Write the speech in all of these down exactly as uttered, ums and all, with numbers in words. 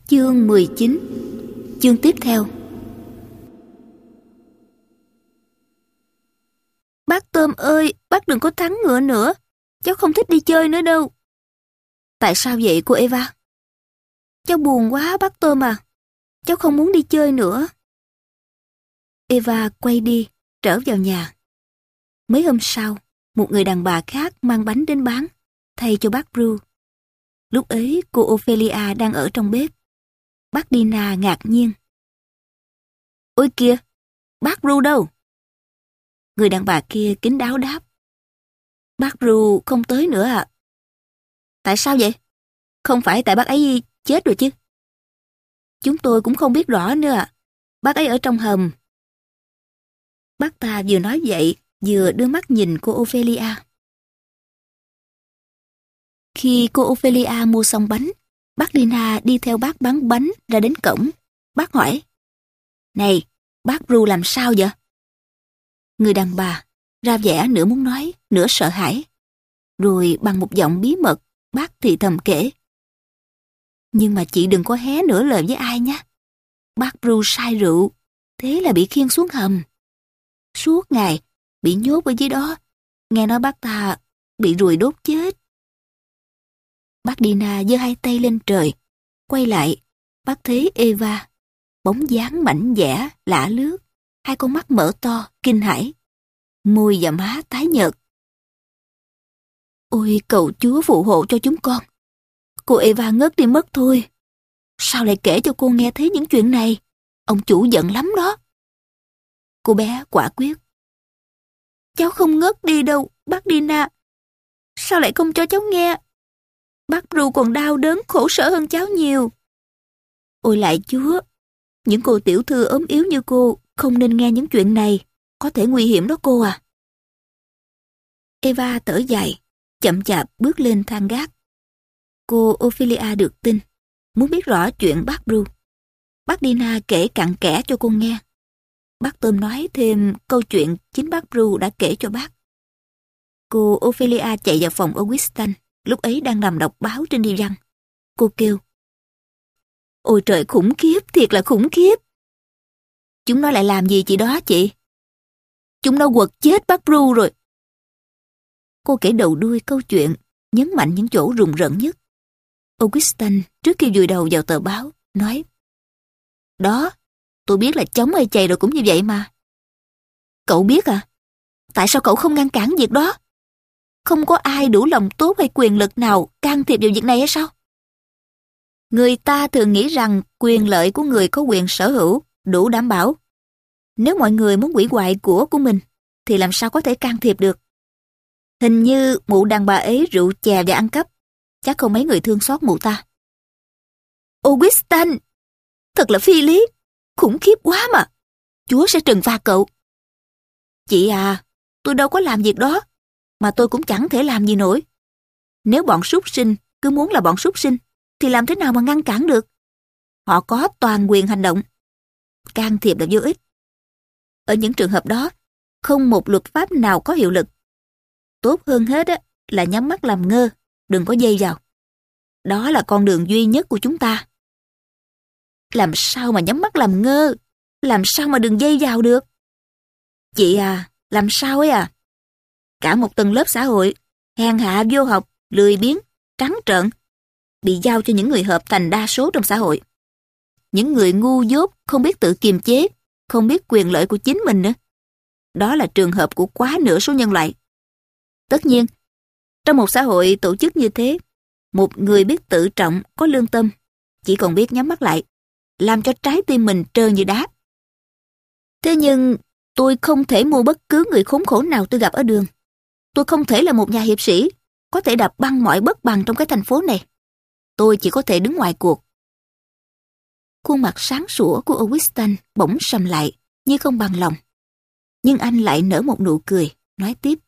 Chương mười chín. Chương tiếp theo. Bác Tôm ơi, bác đừng có thắng ngựa nữa. Cháu không thích đi chơi nữa đâu. Tại sao vậy cô Eva? Cháu buồn quá bác Tôm à. Cháu không muốn đi chơi nữa. Eva quay đi, trở vào nhà. Mấy hôm sau, một người đàn bà khác mang bánh đến bán, thay cho bác Bru. Lúc ấy cô Ophelia đang ở trong bếp. Bác Dina ngạc nhiên. Ôi kìa, bác Bru đâu? Người đàn bà kia kín đáo đáp. Bác Bru không tới nữa à? Tại sao vậy? Không phải tại bác ấy chết rồi chứ? Chúng tôi cũng không biết rõ nữa ạ. Bác ấy ở trong hầm. Bác ta vừa nói vậy, vừa đưa mắt nhìn cô Ophelia. Khi cô Ophelia mua xong bánh, bác Dina đi theo bác bán bánh ra đến cổng. Bác hỏi, này, bác Bru làm sao vậy? Người đàn bà ra vẻ nửa muốn nói, nửa sợ hãi. Rồi bằng một giọng bí mật, bác thì thầm kể. Nhưng mà chị đừng có hé nửa lời với ai nhé. Bác Bru say rượu, thế là bị khiêng xuống hầm. Suốt ngày, bị nhốt ở dưới đó. Nghe nói bác ta bị ruồi đốt chết. Bác Dina giơ hai tay lên trời, quay lại, bác thấy Eva, bóng dáng mảnh dẻ, lả lướt, hai con mắt mở to, kinh hãi, môi và má tái nhợt. Ôi cầu Chúa phù hộ cho chúng con. Cô Eva ngất đi mất thôi. Sao lại kể cho cô nghe thấy những chuyện này? Ông chủ giận lắm đó. Cô bé quả quyết. Cháu không ngất đi đâu, bác Dina. Sao lại không cho cháu nghe? Bác Bru còn đau đớn khổ sở hơn cháu nhiều. Ôi lạy Chúa, những cô tiểu thư ốm yếu như cô không nên nghe những chuyện này, có thể nguy hiểm đó cô à. Eva thở dài, chậm chạp bước lên thang gác. Cô Ophelia được tin, muốn biết rõ chuyện bác Bru. Bác Dina kể cặn kẽ cho cô nghe. Bác Tôm nói thêm câu chuyện chính bác Bru đã kể cho bác. Cô Ophelia chạy vào phòng Augustin, lúc ấy đang nằm đọc báo trên đi văn. Cô kêu, ôi trời khủng khiếp, thiệt là khủng khiếp. Chúng nó lại làm gì chị đó chị? Chúng nó quật chết bác Bru rồi. Cô kể đầu đuôi câu chuyện, nhấn mạnh những chỗ rùng rợn nhất. Augustin trước khi vùi đầu vào tờ báo, nói, đó, tôi biết là chống hay chày rồi cũng như vậy mà. Cậu biết à? Tại sao cậu không ngăn cản việc đó? Không có ai đủ lòng tốt hay quyền lực nào can thiệp vào việc này hay sao? Người ta thường nghĩ rằng quyền lợi của người có quyền sở hữu đủ đảm bảo. Nếu mọi người muốn hủy hoại của của mình, thì làm sao có thể can thiệp được? Hình như mụ đàn bà ấy rượu chè và ăn cắp. Chắc không mấy người thương xót mụ ta. Augustin! Thật là phi lý! Khủng khiếp quá mà! Chúa sẽ trừng phạt cậu. Chị à, tôi đâu có làm việc đó, mà tôi cũng chẳng thể làm gì nổi. Nếu bọn súc sinh cứ muốn là bọn súc sinh, thì làm thế nào mà ngăn cản được? Họ có toàn quyền hành động. Can thiệp là vô ích. Ở những trường hợp đó, không một luật pháp nào có hiệu lực. Tốt hơn hết á, là nhắm mắt làm ngơ, đừng có dây vào. Đó là con đường duy nhất của chúng ta. Làm sao mà nhắm mắt làm ngơ? Làm sao mà đừng dây vào được? Chị à, làm sao ấy à? Cả một tầng lớp xã hội, hèn hạ vô học, lười biếng, trắng trợn, bị giao cho những người hợp thành đa số trong xã hội. Những người ngu dốt, không biết tự kiềm chế, không biết quyền lợi của chính mình nữa. Đó là trường hợp của quá nửa số nhân loại. Tất nhiên, trong một xã hội tổ chức như thế, một người biết tự trọng, có lương tâm, chỉ còn biết nhắm mắt lại, làm cho trái tim mình trơn như đá. Thế nhưng, tôi không thể mua bất cứ người khốn khổ nào tôi gặp ở đường. Tôi không thể là một nhà hiệp sĩ, có thể đập băng mọi bất bằng trong cái thành phố này. Tôi chỉ có thể đứng ngoài cuộc. Khuôn mặt sáng sủa của Augustin bỗng sầm lại, như không bằng lòng. Nhưng anh lại nở một nụ cười, nói tiếp.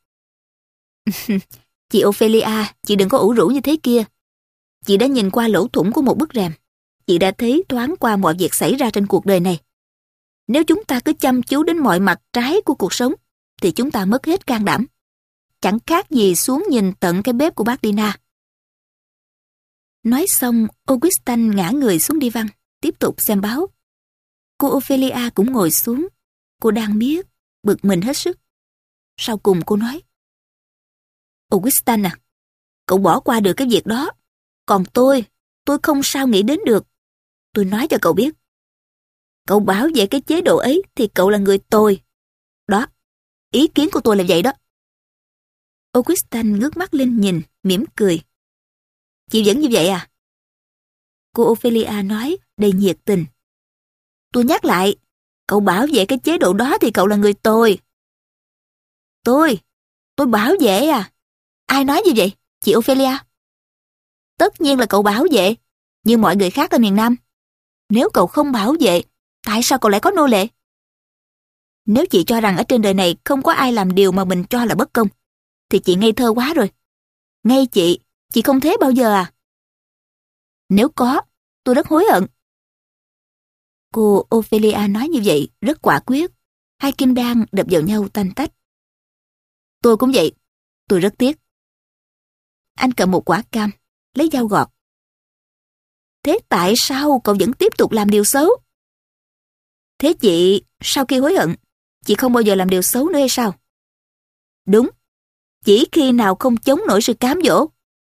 Chị Ophelia, chị đừng có ủ rũ như thế kia. Chị đã nhìn qua lỗ thủng của một bức rèm. Chị đã thấy thoáng qua mọi việc xảy ra trên cuộc đời này. Nếu chúng ta cứ chăm chú đến mọi mặt trái của cuộc sống, thì chúng ta mất hết can đảm. Chẳng khác gì xuống nhìn tận cái bếp của bác Dina. Nói xong, Augustin ngã người xuống đi văn, tiếp tục xem báo. Cô Ophelia cũng ngồi xuống. Cô đang biết, bực mình hết sức. Sau cùng cô nói: Augustin à, cậu bỏ qua được cái việc đó. Còn tôi, tôi không sao nghĩ đến được. Tôi nói cho cậu biết. Cậu bảo vệ cái chế độ ấy thì cậu là người tồi. Đó, ý kiến của tôi là vậy đó. Augustin ngước mắt lên nhìn, mỉm cười. Chị vẫn như vậy à? Cô Ophelia nói đầy nhiệt tình. Tôi nhắc lại, cậu bảo vệ cái chế độ đó thì cậu là người tồi. Tôi, tôi bảo vệ à? Ai nói như vậy, chị Ophelia? Tất nhiên là cậu bảo vệ, như mọi người khác ở miền Nam. Nếu cậu không bảo vệ, tại sao cậu lại có nô lệ? Nếu chị cho rằng ở trên đời này không có ai làm điều mà mình cho là bất công, thì chị ngây thơ quá rồi. Ngay chị, chị không thế bao giờ à? Nếu có, tôi rất hối hận. Cô Ophelia nói như vậy, rất quả quyết. Hai kim đan đập vào nhau tanh tách. Tôi cũng vậy, tôi rất tiếc. Anh cầm một quả cam, lấy dao gọt. Thế tại sao cậu vẫn tiếp tục làm điều xấu? Thế chị, sau khi hối hận, chị không bao giờ làm điều xấu nữa hay sao? Đúng, chỉ khi nào không chống nổi sự cám dỗ.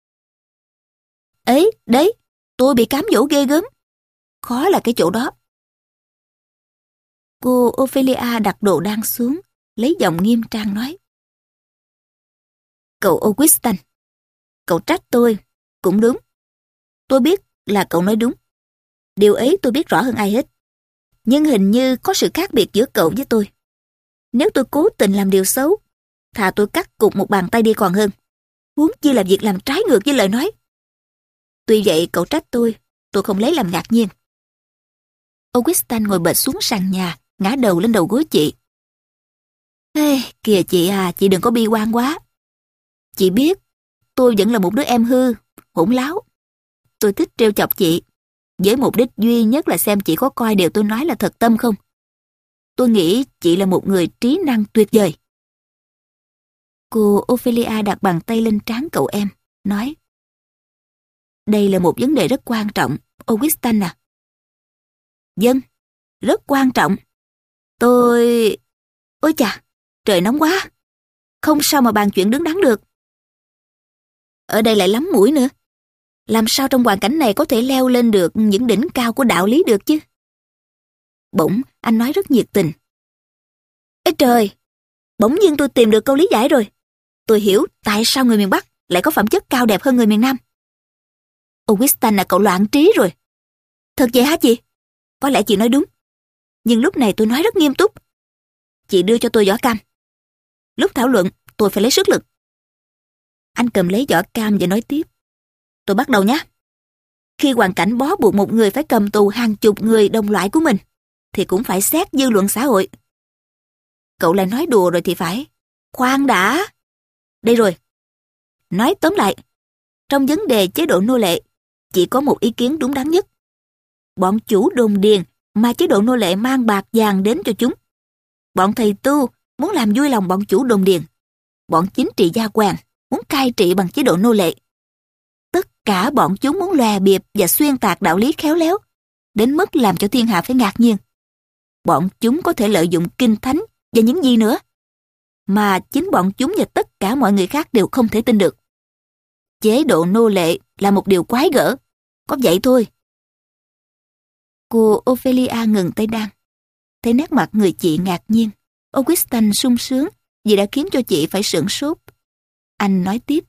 Ấy, đấy, tôi bị cám dỗ ghê gớm. Khó là cái chỗ đó. Cô Ophelia đặt đồ đan xuống, lấy giọng nghiêm trang nói. Cậu Augustin, cậu trách tôi, cũng đúng. Tôi biết là cậu nói đúng. Điều ấy tôi biết rõ hơn ai hết. Nhưng hình như có sự khác biệt giữa cậu với tôi. Nếu tôi cố tình làm điều xấu, thà tôi cắt cụt một bàn tay đi còn hơn. Huống chi là việc làm trái ngược với lời nói. Tuy vậy cậu trách tôi, tôi không lấy làm ngạc nhiên. Augustin ngồi bệt xuống sàn nhà, ngã đầu lên đầu gối chị. Ê, kìa chị à, chị đừng có bi quan quá. Chị biết, tôi vẫn là một đứa em hư, hỗn láo. Tôi thích trêu chọc chị, với mục đích duy nhất là xem chị có coi điều tôi nói là thật tâm không. Tôi nghĩ chị là một người trí năng tuyệt vời. Cô Ophelia đặt bàn tay lên trán cậu em, nói. Đây là một vấn đề rất quan trọng, Augustin à. Vâng, rất quan trọng. Tôi... Ôi chà, trời nóng quá. Không sao mà bàn chuyện đứng đắn được. Ở đây lại lắm mũi nữa. Làm sao trong hoàn cảnh này có thể leo lên được những đỉnh cao của đạo lý được chứ? Bỗng, anh nói rất nhiệt tình. Ê trời, bỗng nhiên tôi tìm được câu lý giải rồi. Tôi hiểu tại sao người miền Bắc lại có phẩm chất cao đẹp hơn người miền Nam. Augustin là cậu loạn trí rồi. Thật vậy hả chị? Có lẽ chị nói đúng. Nhưng lúc này tôi nói rất nghiêm túc. Chị đưa cho tôi vỏ cam. Lúc thảo luận, tôi phải lấy sức lực. Anh cầm lấy vỏ cam và nói tiếp. Tôi bắt đầu nhé. Khi hoàn cảnh bó buộc một người phải cầm tù hàng chục người đồng loại của mình, thì cũng phải xét dư luận xã hội. Cậu lại nói đùa rồi thì phải. Khoan đã. Đây rồi. Nói tóm lại, trong vấn đề chế độ nô lệ, chỉ có một ý kiến đúng đắn nhất. Bọn chủ đồn điền mà chế độ nô lệ mang bạc vàng đến cho chúng. Bọn thầy tu muốn làm vui lòng bọn chủ đồn điền. Bọn chính trị gia quan muốn cai trị bằng chế độ nô lệ. Tất cả bọn chúng muốn lòe bịp và xuyên tạc đạo lý khéo léo, đến mức làm cho thiên hạ phải ngạc nhiên. Bọn chúng có thể lợi dụng kinh thánh và những gì nữa, mà chính bọn chúng và tất cả mọi người khác đều không thể tin được. Chế độ nô lệ là một điều quái gở, có vậy thôi. Cô Ophelia ngừng tay đan. Thấy nét mặt người chị ngạc nhiên, Augustin sung sướng vì đã khiến cho chị phải sửng sốt. Anh nói tiếp.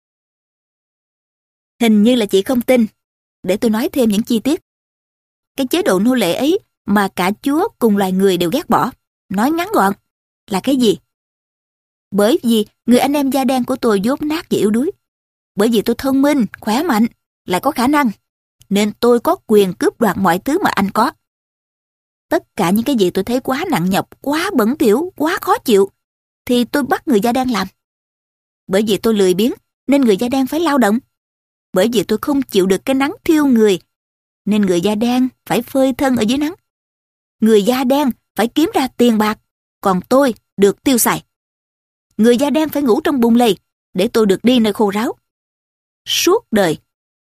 Hình như là chị không tin. Để tôi nói thêm những chi tiết. Cái chế độ nô lệ ấy mà cả Chúa cùng loài người đều ghét bỏ, nói ngắn gọn, là cái gì? Bởi vì người anh em da đen của tôi dốt nát và yếu đuối. Bởi vì tôi thông minh, khỏe mạnh, lại có khả năng, nên tôi có quyền cướp đoạt mọi thứ mà anh có. Tất cả những cái gì tôi thấy quá nặng nhọc, quá bẩn thỉu, quá khó chịu, thì tôi bắt người da đen làm. Bởi vì tôi lười biếng, nên người da đen phải lao động. Bởi vì tôi không chịu được cái nắng thiêu người, nên người da đen phải phơi thân ở dưới nắng. Người da đen phải kiếm ra tiền bạc, còn tôi được tiêu xài. Người da đen phải ngủ trong bùn lầy, để tôi được đi nơi khô ráo. Suốt đời,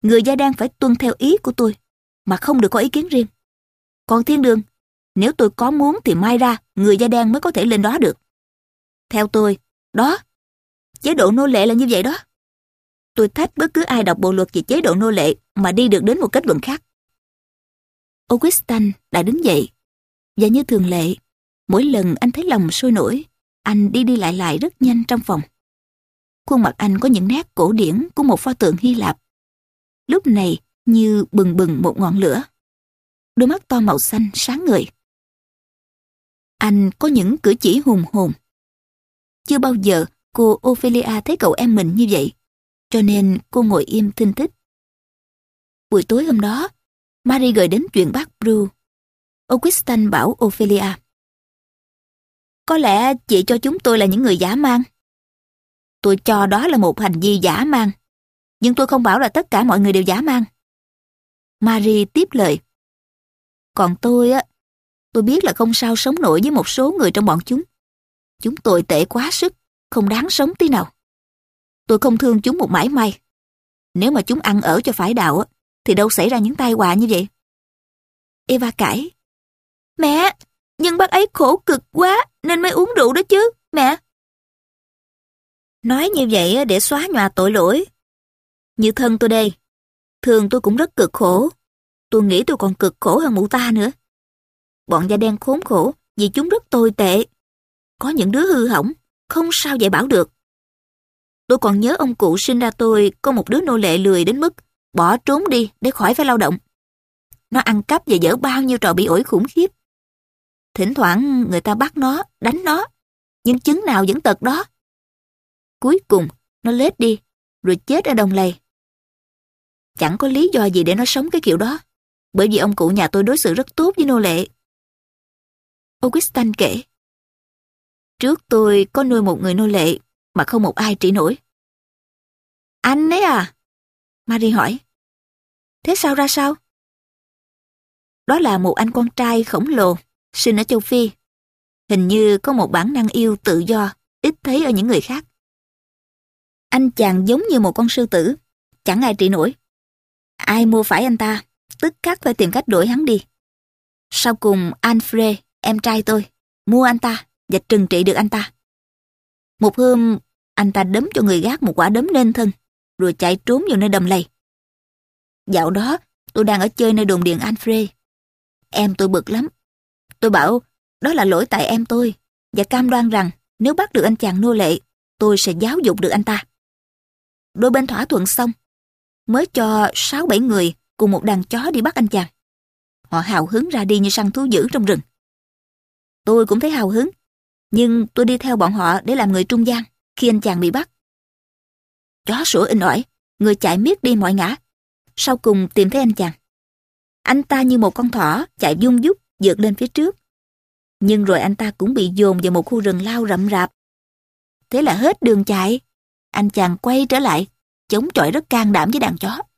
người da đen phải tuân theo ý của tôi, mà không được có ý kiến riêng. Còn thiên đường, nếu tôi có muốn thì mai ra người da đen mới có thể lên đó được. Theo tôi, đó, chế độ nô lệ là như vậy đó. Tôi thách bất cứ ai đọc bộ luật về chế độ nô lệ mà đi được đến một kết luận khác. Augustin đã đứng dậy, và như thường lệ, mỗi lần anh thấy lòng sôi nổi, anh đi đi lại lại rất nhanh trong phòng. Khuôn mặt anh có những nét cổ điển của một pho tượng Hy Lạp. Lúc này như bừng bừng một ngọn lửa. Đôi mắt to màu xanh sáng ngời. Anh có những cử chỉ hùng hồn. Chưa bao giờ cô Ophelia thấy cậu em mình như vậy, cho nên cô ngồi im thinh thích. Buổi tối hôm đó, Marie gợi đến chuyện bác Bru. Augustin bảo Ophelia: có lẽ chị cho chúng tôi là những người dã man. Tôi cho đó là một hành vi dã man, nhưng tôi không bảo là tất cả mọi người đều dã man. Marie tiếp lời: còn tôi á, tôi biết là không sao sống nổi với một số người trong bọn chúng. Chúng tồi tệ quá sức, không đáng sống tí nào. Tôi không thương chúng một mảy may. Nếu mà chúng ăn ở cho phải đạo á, thì đâu xảy ra những tai họa như vậy. Eva cãi: mẹ, nhưng bác ấy khổ cực quá nên mới uống rượu đó chứ, mẹ. Nói như vậy để xóa nhòa tội lỗi. Như thân tôi đây, thường tôi cũng rất cực khổ. Tôi nghĩ tôi còn cực khổ hơn mụ ta nữa. Bọn da đen khốn khổ vì chúng rất tồi tệ. Có những đứa hư hỏng, không sao dạy bảo được. Tôi còn nhớ ông cụ sinh ra tôi có một đứa nô lệ lười đến mức bỏ trốn đi để khỏi phải lao động. Nó ăn cắp và dở bao nhiêu trò bị ổi khủng khiếp. Thỉnh thoảng người ta bắt nó, đánh nó, nhưng chứng nào vẫn tật đó. Cuối cùng nó lết đi, rồi chết ở đồng lầy. Chẳng có lý do gì để nó sống cái kiểu đó, bởi vì ông cụ nhà tôi đối xử rất tốt với nô lệ. Augustin kể: trước tôi có nuôi một người nô lệ mà không một ai trị nổi. Anh ấy à? Marie hỏi. Thế sao ra sao? Đó là một anh con trai khổng lồ, sinh ở châu Phi. Hình như có một bản năng yêu tự do, ít thấy ở những người khác. Anh chàng giống như một con sư tử, chẳng ai trị nổi. Ai mua phải anh ta, tức khắc phải tìm cách đuổi hắn đi. Sau cùng Alfred, em trai tôi, mua anh ta và trừng trị được anh ta. Một hôm, anh ta đấm cho người gác một quả đấm lên thân, rồi chạy trốn vào nơi đầm lầy. Dạo đó, tôi đang ở chơi nơi đồn điện Alfred. Em tôi bực lắm. Tôi bảo đó là lỗi tại em tôi, và cam đoan rằng nếu bắt được anh chàng nô lệ, tôi sẽ giáo dục được anh ta. Đôi bên thỏa thuận xong, mới cho sáu bảy người cùng một đàn chó đi bắt anh chàng. Họ hào hứng ra đi như săn thú dữ trong rừng. Tôi cũng thấy hào hứng, nhưng tôi đi theo bọn họ để làm người trung gian khi anh chàng bị bắt. Chó sủa inh ỏi, người chạy miết đi mọi ngã. Sau cùng tìm thấy anh chàng. Anh ta như một con thỏ chạy vung vút vượt lên phía trước. Nhưng rồi anh ta cũng bị dồn vào một khu rừng lao rậm rạp. Thế là hết đường chạy. Anh chàng quay trở lại, chống chọi rất can đảm với đàn chó.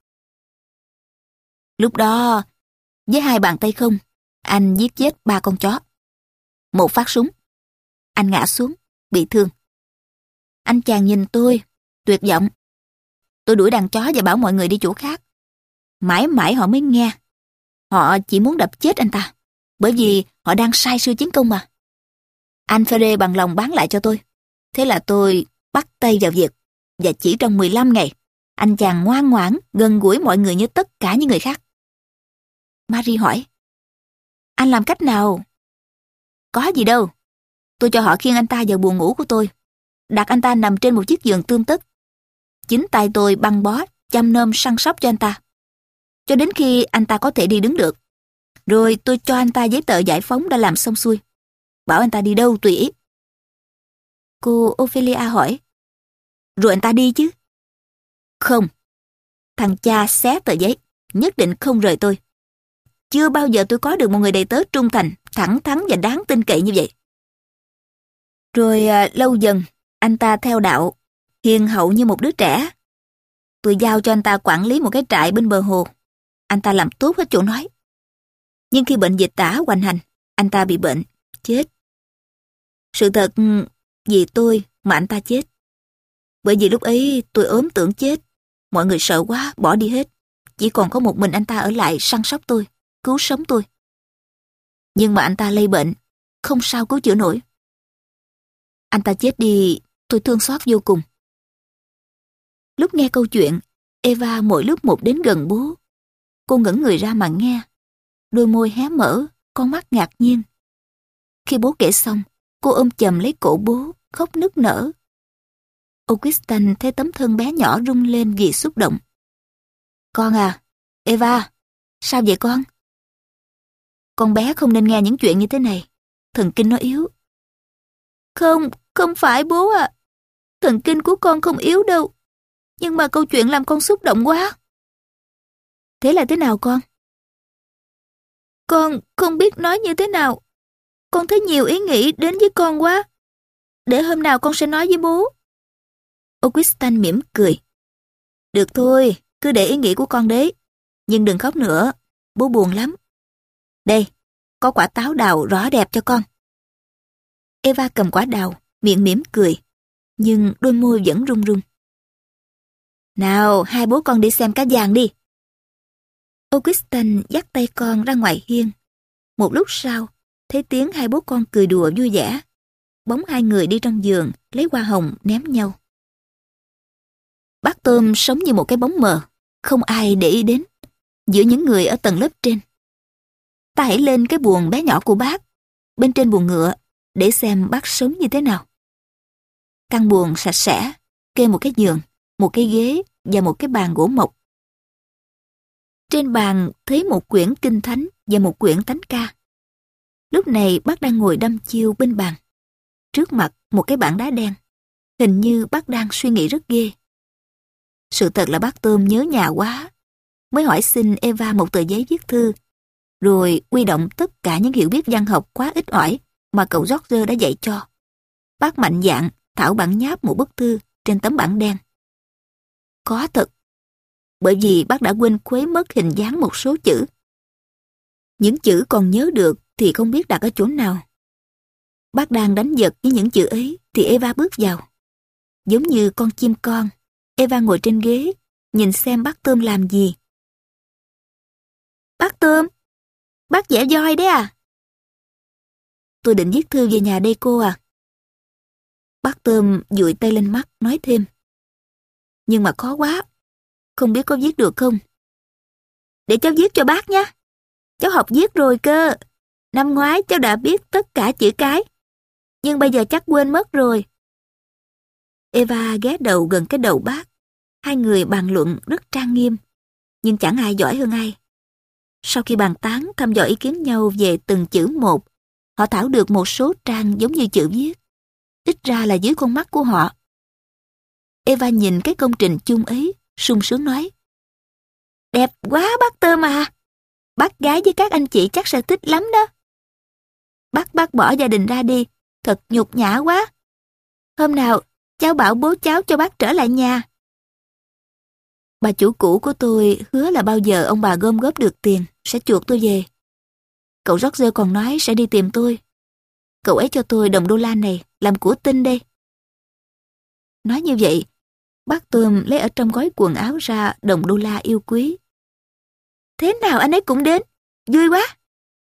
Lúc đó, với hai bàn tay không, anh giết chết ba con chó. Một phát súng, anh ngã xuống, bị thương. Anh chàng nhìn tôi, tuyệt vọng. Tôi đuổi đàn chó và bảo mọi người đi chỗ khác. Mãi mãi họ mới nghe. Họ chỉ muốn đập chết anh ta, bởi vì họ đang sai sư chiến công mà. Alfred bằng lòng bán lại cho tôi. Thế là tôi bắt tay vào việc, và chỉ trong mười lăm ngày, anh chàng ngoan ngoãn, gần gũi mọi người như tất cả những người khác. Marie hỏi: anh làm cách nào? Có gì đâu. Tôi cho họ khiêng anh ta vào buồng ngủ của tôi, đặt anh ta nằm trên một chiếc giường tươm tất. Chính tay tôi băng bó, chăm nom săn sóc cho anh ta, cho đến khi anh ta có thể đi đứng được. Rồi tôi cho anh ta giấy tờ giải phóng đã làm xong xuôi, bảo anh ta đi đâu tùy ý. Cô Ophelia hỏi: rồi anh ta đi chứ? Không. Thằng cha xé tờ giấy, nhất định không rời tôi. Chưa bao giờ tôi có được một người đầy tớ trung thành, thẳng thắn và đáng tin cậy như vậy. Rồi à, lâu dần, anh ta theo đạo, hiền hậu như một đứa trẻ. Tôi giao cho anh ta quản lý một cái trại bên bờ hồ. Anh ta làm tốt hết chỗ nói. Nhưng khi bệnh dịch tả hoành hành, anh ta bị bệnh, chết. Sự thật, vì tôi mà anh ta chết. Bởi vì lúc ấy tôi ốm tưởng chết, mọi người sợ quá, bỏ đi hết. chỉ còn có một mình anh ta ở lại săn sóc tôi, cứu sống tôi. Nhưng mà anh ta lây bệnh, không sao cứu chữa nổi. Anh ta chết đi, tôi thương xót vô cùng. Lúc nghe câu chuyện, Eva mỗi lúc một đến gần bố. Cô ngẩng người ra mà nghe, đôi môi hé mở, con mắt ngạc nhiên. Khi bố kể xong, cô ôm chầm lấy cổ bố, khóc nức nở. Augustin thấy tấm thân bé nhỏ rung lên vì xúc động. Con à, Eva, sao vậy con? Con bé không nên nghe những chuyện như thế này. Thần kinh nó yếu. Không, không phải bố ạ. À. Thần kinh của con không yếu đâu. Nhưng mà câu chuyện làm con xúc động quá. Thế là thế nào con? Con không biết nói như thế nào. Con thấy nhiều ý nghĩ đến với con quá. Để hôm nào con sẽ nói với bố. Augustin mỉm cười. Được thôi, cứ để ý nghĩ của con đấy. Nhưng đừng khóc nữa, bố buồn lắm. Đây, có quả táo đào rõ đẹp cho con. Eva cầm quả đào, miệng mỉm cười. Nhưng đôi môi vẫn run run. Nào, hai bố con đi xem cá vàng đi. Augustin dắt tay con ra ngoài hiên. Một lúc sau, thấy tiếng hai bố con cười đùa vui vẻ. Bóng hai người đi trong giường, lấy hoa hồng ném nhau. Bác Tôm sống như một cái bóng mờ, không ai để ý đến, giữa những người ở tầng lớp trên. Ta hãy lên cái buồng bé nhỏ của bác, bên trên buồng ngựa, để xem bác sống như thế nào. Căn buồng sạch sẽ, kê một cái giường, một cái ghế và một cái bàn gỗ mộc. Trên bàn thấy một quyển kinh thánh và một quyển thánh ca. Lúc này bác đang ngồi đăm chiêu bên bàn. Trước mặt một cái bảng đá đen. Hình như bác đang suy nghĩ rất ghê. Sự thật là bác Tôm nhớ nhà quá. Mới hỏi xin Eva một tờ giấy viết thư. Rồi quy động tất cả những hiểu biết văn học quá ít ỏi mà cậu George đã dạy cho. Bác mạnh dạn thảo bản nháp một bức thư trên tấm bảng đen. Có thật. Bởi vì bác đã quên khuấy mất hình dáng một số chữ. Những chữ còn nhớ được thì không biết đặt ở chỗ nào. Bác đang đánh giật với những chữ ấy thì Eva bước vào. Giống như con chim con, Eva ngồi trên ghế, nhìn xem bác Tôm làm gì. Bác Tôm, bác vẽ voi đấy à? Tôi định viết thư về nhà đây cô à. Bác Tôm dụi tay lên mắt, nói thêm. Nhưng mà khó quá, không biết có viết được không? Để cháu viết cho bác nhé. Cháu học viết rồi cơ. Năm ngoái cháu đã biết tất cả chữ cái. Nhưng bây giờ chắc quên mất rồi. Eva ghé đầu gần cái đầu bác. Hai người bàn luận rất trang nghiêm. Nhưng chẳng ai giỏi hơn ai. Sau khi bàn tán thăm dò ý kiến nhau về từng chữ một, họ thảo được một số trang giống như chữ viết. Ít ra là dưới con mắt của họ. Eva nhìn cái công trình chung ấy, sung sướng nói. Đẹp quá bác Tôm à. Bác gái với các anh chị chắc sẽ thích lắm đó. Bác bác bỏ gia đình ra đi, thật nhục nhã quá. Hôm nào, cháu bảo bố cháu cho bác trở lại nhà. Bà chủ cũ của tôi hứa là bao giờ ông bà gom góp được tiền, sẽ chuộc tôi về. Cậu George còn nói sẽ đi tìm tôi. Cậu ấy cho tôi đồng đô la này, làm của tinh đây. Nói như vậy, bác Tôm lấy ở trong gói quần áo ra đồng đô la yêu quý. Thế nào anh ấy cũng đến, vui quá.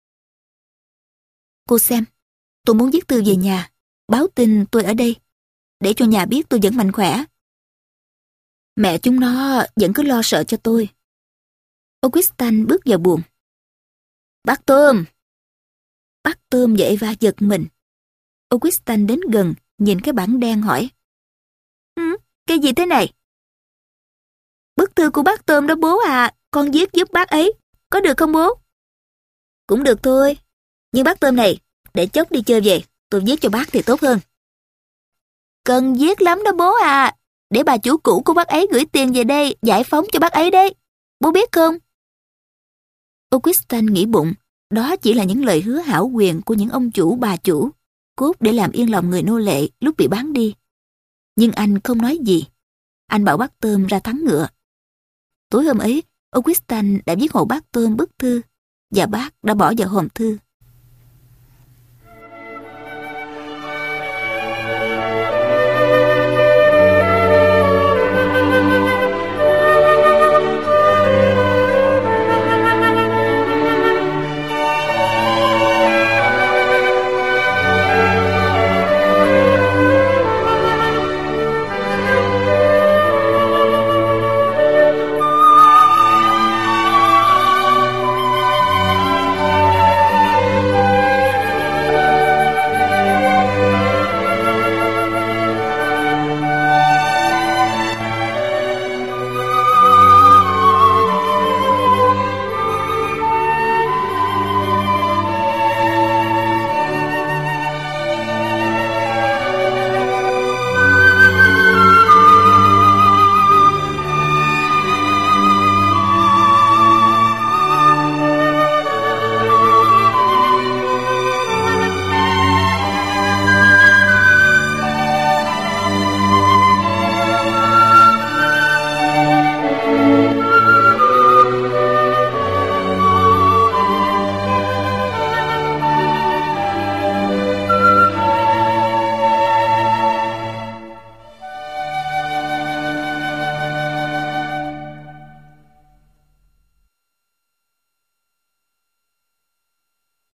Cô xem, tôi muốn viết thư về nhà, báo tin tôi ở đây, để cho nhà biết tôi vẫn mạnh khỏe. Mẹ chúng nó vẫn cứ lo sợ cho tôi. Augustin bước vào buồng. Bác Tôm! Bác Tôm và Eva giật mình. Augustin đến gần, nhìn cái bảng đen hỏi. Ừ, cái gì thế này? Bức thư của bác Tôm đó bố à, con viết giúp bác ấy, có được không bố? Cũng được thôi, nhưng bác Tôm này, để chốc đi chơi về, tôi viết cho bác thì tốt hơn. Cần viết lắm đó bố à, để bà chủ cũ của bác ấy gửi tiền về đây, giải phóng cho bác ấy đấy, bố biết không? Augustin nghĩ bụng, đó chỉ là những lời hứa hão quyền của những ông chủ bà chủ, cốt để làm yên lòng người nô lệ lúc bị bán đi. Nhưng anh không nói gì. Anh bảo bác Tôm ra thắng ngựa. Tối hôm ấy, Augustin đã viết hộ bác Tôm bức thư, và bác đã bỏ vào hòm thư.